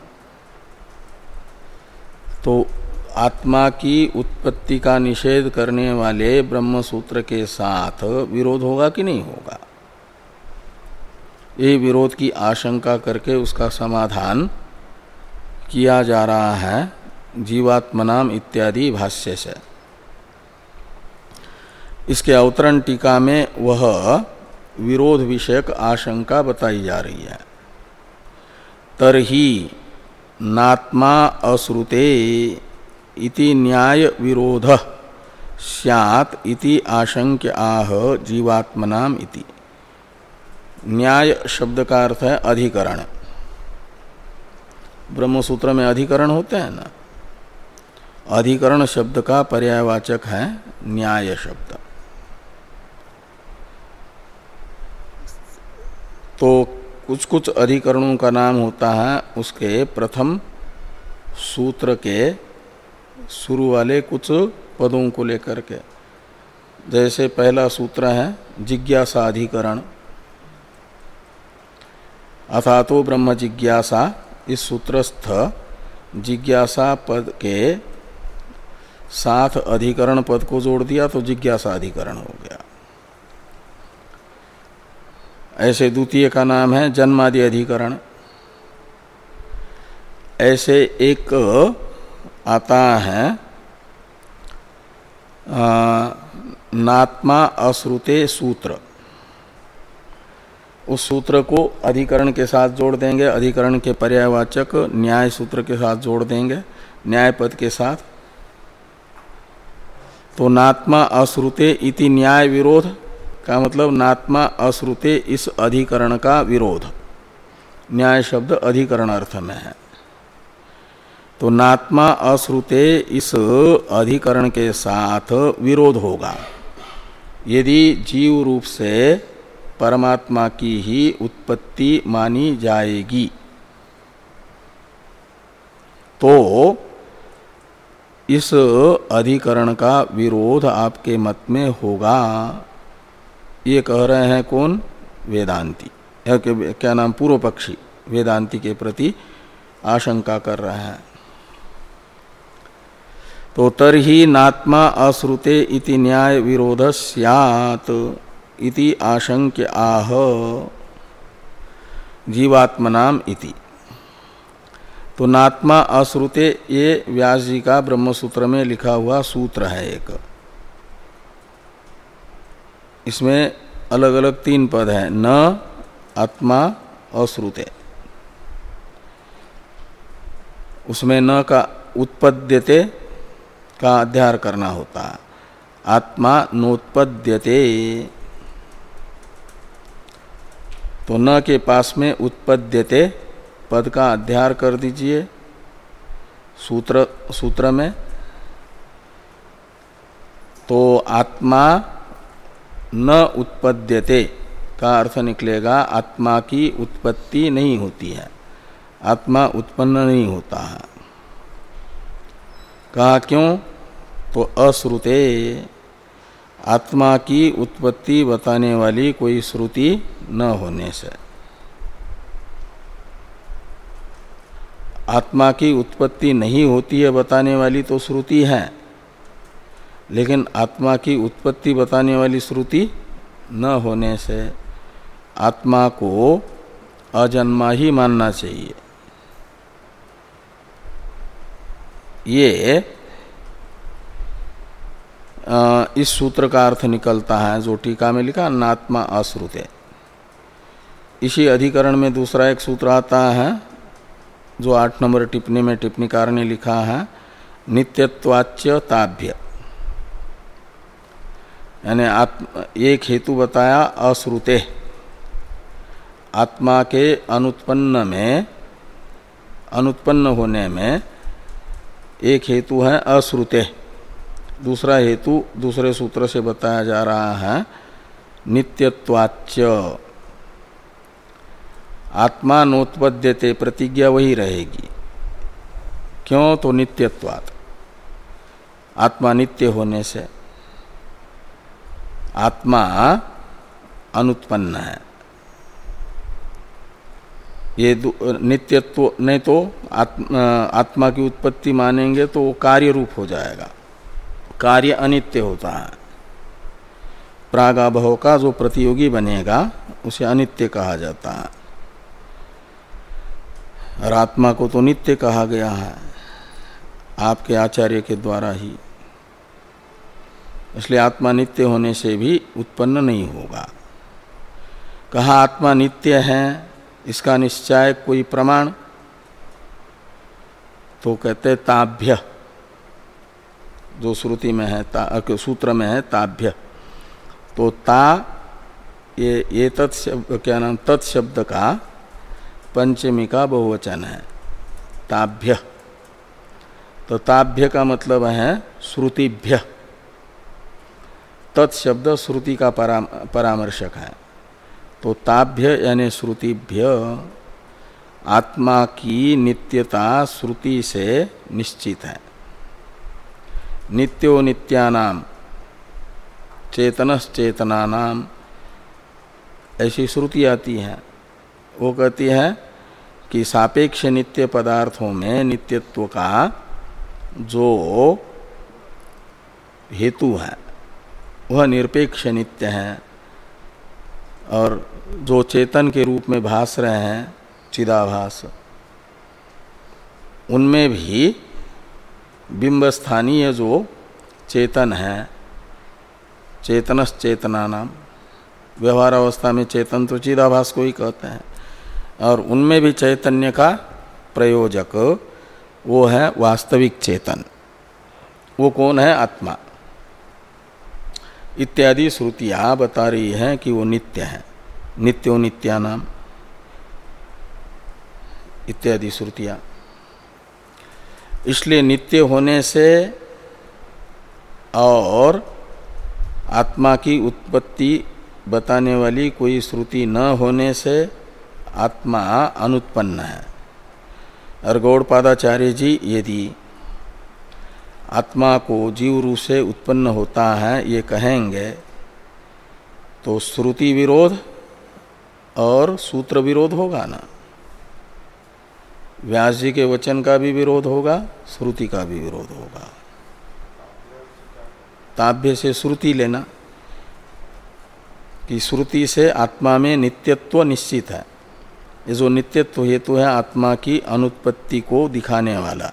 तो आत्मा की उत्पत्ति का निषेध करने वाले ब्रह्म सूत्र के साथ विरोध होगा कि नहीं होगा। ये विरोध की आशंका करके उसका समाधान किया जा रहा है जीवात्मनाम इत्यादि भाष्य से। इसके अवतरण टीका में वह विरोध विषयक आशंका बताई जा रही है। तरही नात्मा अश्रुते इति न्याय विरोध स्यात् इति आशंक्य आह जीवात्मनाम इति। न्याय शब्द का अर्थ है अधिकरण। ब्रह्म सूत्र में अधिकरण होते हैं ना, अधिकरण शब्द का पर्यायवाचक है न्याय शब्द। तो कुछ कुछ अधिकरणों का नाम होता है उसके प्रथम सूत्र के शुरू वाले कुछ पदों को लेकर के। जैसे पहला सूत्र है जिज्ञासा अधिकरण, अथा तो ब्रह्म जिज्ञासा। इस सूत्रस्थ जिज्ञासा पद के साथ अधिकरण पद को जोड़ दिया तो जिज्ञासा अधिकरण हो गया। ऐसे द्वितीय का नाम है जन्मादि अधिकरण। ऐसे एक आता है आ, नात्मा अश्रुते सूत्र। उस सूत्र को अधिकरण के साथ जोड़ देंगे, अधिकरण के पर्यायवाचक न्याय सूत्र के साथ जोड़ देंगे, न्याय पद के साथ। तो नात्मा अश्रुते इति न्याय विरोध का मतलब नात्मा अश्रुते इस अधिकरण का विरोध। न्याय शब्द अधिकरण अर्थ में है। तो नात्मा अश्रुते इस अधिकरण के साथ विरोध होगा यदि जीव रूप से परमात्मा की ही उत्पत्ति मानी जाएगी। तो इस अधिकरण का विरोध आपके मत में होगा। ये कह रहे हैं कौन? वेदांती, क्या नाम, पूर्व पक्षी वेदांती के प्रति आशंका कर रहे हैं। तो तरही नात्मा अश्रुते इति न्याय विरोध स्यात् इति आशंक्य आह जीवात्मनाम इति। तो नात्मा अश्रुते ये व्यास जी का ब्रह्म सूत्र में लिखा हुआ सूत्र है एक। इसमें अलग अलग तीन पद हैं, न आत्मा अश्रुते। उसमें न का उत्पद्यते का अध्यार करना होता है, आत्मा नोत्पद्यते। तो न के पास में उत्पद्यते पद का अध्यार कर दीजिए सूत्र सूत्र में। तो आत्मा न उत्पद्यते का अर्थ निकलेगा आत्मा की उत्पत्ति नहीं होती है, आत्मा उत्पन्न नहीं होता है। कहा क्यों? तो अश्रुते, आत्मा की उत्पत्ति बताने वाली कोई श्रुति न होने से। आत्मा की उत्पत्ति नहीं होती है बताने वाली तो श्रुति है, लेकिन आत्मा की उत्पत्ति बताने वाली श्रुति न होने से आत्मा को अजन्मा ही मानना चाहिए। ये आ, इस सूत्र का अर्थ निकलता है जो टीका में लिखा नात्मा अश्रुते। इसी अधिकरण में दूसरा एक सूत्र आता है जो आठ नंबर टिप्पणी में टिप्पणीकार ने लिखा है नित्यत्वाच्य ताभ्य, यानी आत्मा एक हेतु बताया अश्रुते, आत्मा के अनुत्पन्न में अनुत्पन्न होने में एक हेतु है अश्रुते, दूसरा हेतु दूसरे सूत्र से बताया जा रहा है नित्यत्वाच्य। आत्मा नोत्पद्यते प्रतिज्ञा वही रहेगी, क्यों? तो नित्यत्वात्, आत्मा नित्य होने से आत्मा अनुत्पन्न है। ये नित्यत्व नहीं तो आत्मा, आत्मा की उत्पत्ति मानेंगे तो वो कार्य रूप हो जाएगा, कार्य अनित्य होता है। प्रागाभाव का जो प्रतियोगी बनेगा उसे अनित्य कहा जाता है, और आत्मा को तो नित्य कहा गया है आपके आचार्य के द्वारा ही। इसलिए आत्मा नित्य होने से भी उत्पन्न नहीं होगा। कहा आत्मा नित्य है, इसका निश्चय कोई प्रमाण? तो कहते ताभ्य, जो श्रुति में है ता, सूत्र में है ताभ्य। तो ता ये ये तत्शब्द क्या नाम तत्शब्द का पंचमी का बहुवचन है ताभ्य। तो ताभ्य का मतलब है श्रुतिभ्य, तत्शब्द श्रुति का पराम, परामर्शक है। तो ताभ्य यानी श्रुतिभ्य, आत्मा की नित्यता श्रुति से निश्चित है। नित्यो नित्यानाम चेतनश्चेतनानाम ऐसी श्रुति आती है। वो कहती है कि सापेक्ष नित्य पदार्थों में नित्यत्व का जो हेतु है वह निरपेक्ष नित्य है, और जो चेतन के रूप में भास रहे हैं चिदाभास, उनमें भी बिंब स्थानीय जो चेतन है चेतनश्चेतना नाम, व्यवहार अवस्था में चेतन तो चिदाभास को ही कहते हैं, और उनमें भी चैतन्य का प्रयोजक वो है वास्तविक चेतन। वो कौन है? आत्मा। इत्यादि श्रुतियां बता रही हैं कि वो नित्य है, नित्यो नित्यानाम इत्यादि श्रुतियां। इसलिए नित्य होने से और आत्मा की उत्पत्ति बताने वाली कोई श्रुति न होने से आत्मा अनुत्पन्न है। और गौड़पादाचार्य जी यदि आत्मा को जीव रूप से उत्पन्न होता है ये कहेंगे तो श्रुति विरोध और सूत्र विरोध होगा ना। व्यास जी के वचन का भी विरोध होगा, श्रुति का भी विरोध होगा। ताभ्य से श्रुति लेना कि श्रुति से आत्मा में नित्यत्व निश्चित है। ये जो नित्यत्व हेतु है आत्मा की अनुत्पत्ति को दिखाने वाला,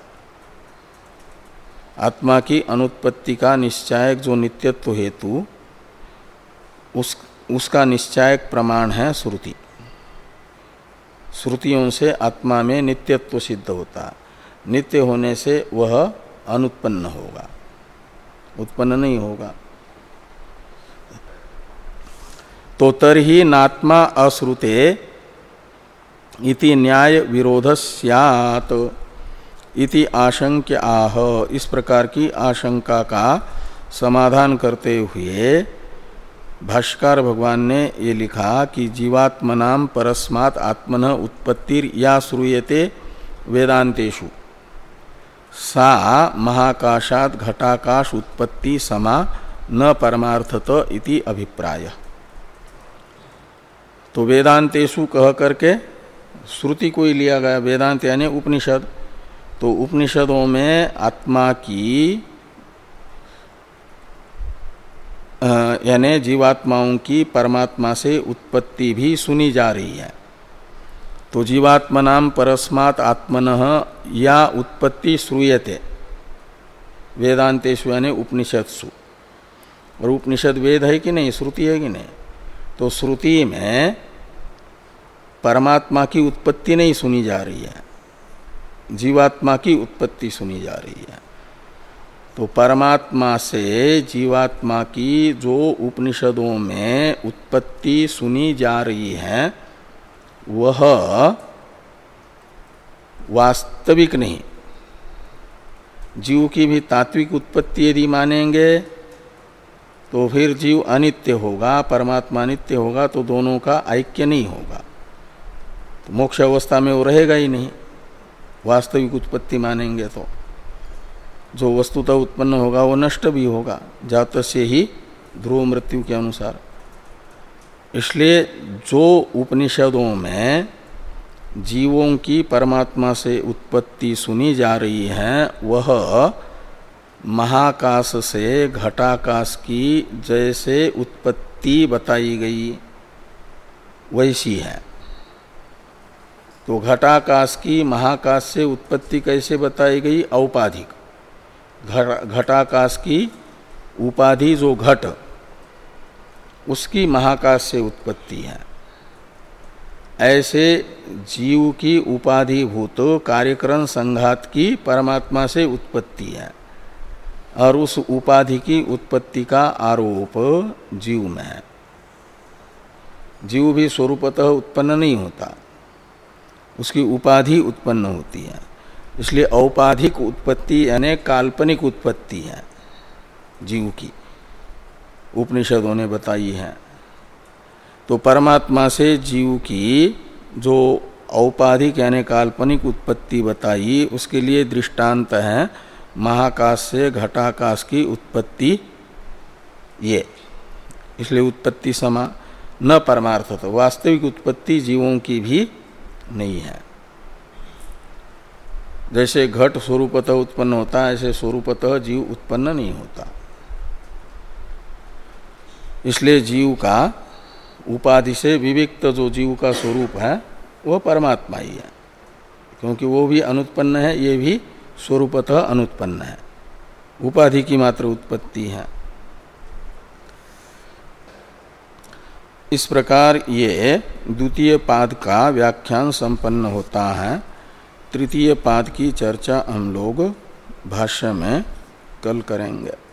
आत्मा की अनुत्पत्ति का निश्चायक जो नित्यत्व हेतु उस उसका निश्चायक प्रमाण है श्रुति। श्रुतियों से आत्मा में नित्यत्व सिद्ध होता है, नित्य होने से वह अनुत्पन्न होगा, उत्पन्न नहीं होगा। तो तरहि नात्मा अश्रुते इति न्याय विरोध स्यात् इति आशंक्य आह। इस प्रकार की आशंका का समाधान करते हुए भाष्यकार भगवान ने ये लिखा कि जीवात्मनाम परस्मात् आत्मनः उत्पत्तिर या श्रूयते वेदांतेषु सा महाकाशात् घटाकाश उत्पत्ति समा न परमार्थत इति अभिप्राय। तो वेदांतेषु कह करके श्रुति को ही लिया गया, वेदांत यानी उपनिषद। तो उपनिषदों में आत्मा की यानी जीवात्माओं की परमात्मा से उत्पत्ति भी सुनी जा रही है। तो जीवात्मनाम परस्मात् आत्मनः या उत्पत्ति श्रूयते वेदांतेषु यानी उपनिषत्सु। और उपनिषद वेद है कि नहीं, श्रुति है कि नहीं? तो श्रुति में परमात्मा की उत्पत्ति नहीं सुनी जा रही है, जीवात्मा की उत्पत्ति सुनी जा रही है। तो परमात्मा से जीवात्मा की जो उपनिषदों में उत्पत्ति सुनी जा रही है वह वास्तविक नहीं। जीव की भी तात्विक उत्पत्ति यदि मानेंगे तो फिर जीव अनित्य होगा, परमात्मा नित्य होगा, तो दोनों का ऐक्य नहीं होगा। तो मोक्ष अवस्था में वो रहेगा ही नहीं। वास्तविक उत्पत्ति मानेंगे तो जो वस्तुतः उत्पन्न होगा वो नष्ट भी होगा, जातस्य ही ध्रुव मृत्यु के अनुसार। इसलिए जो उपनिषदों में जीवों की परमात्मा से उत्पत्ति सुनी जा रही है वह महाकाश से घटाकाश की जैसे उत्पत्ति बताई गई वैसी है। तो घटाकाश की महाकाश से उत्पत्ति कैसे बताई गई? औपाधिक। घटाकाश की उपाधि जो घट, उसकी महाकाश से उत्पत्ति है। ऐसे जीव की उपाधिभूत कार्यकरण संघात की परमात्मा से उत्पत्ति है और उस उपाधि की उत्पत्ति का आरोप जीव में है। जीव भी स्वरूपतः उत्पन्न नहीं होता, उसकी उपाधि उत्पन्न होती है। इसलिए औपाधिक उत्पत्ति यानी काल्पनिक उत्पत्ति है जीव की, उपनिषदों ने बताई है। तो परमात्मा से जीव की जो औपाधिक यानी काल्पनिक उत्पत्ति बताई उसके लिए दृष्टांत है महाकाश से घटाकाश की उत्पत्ति ये। इसलिए उत्पत्ति समा न परमार्थत, वास्तविक उत्पत्ति जीवों की भी नहीं है। जैसे घट स्वरूपतः उत्पन्न होता है ऐसे स्वरूपतः जीव उत्पन्न नहीं होता। इसलिए जीव का उपाधि से विविक्त जो जीव का स्वरूप है वह परमात्मा ही है, क्योंकि वो भी अनुत्पन्न है, ये भी स्वरूपतः अनुत्पन्न है, उपाधि की मात्र उत्पत्ति है। इस प्रकार ये द्वितीय पाद का व्याख्यान संपन्न होता है। तृतीय पाद की चर्चा हम लोग भाष्य में कल करेंगे।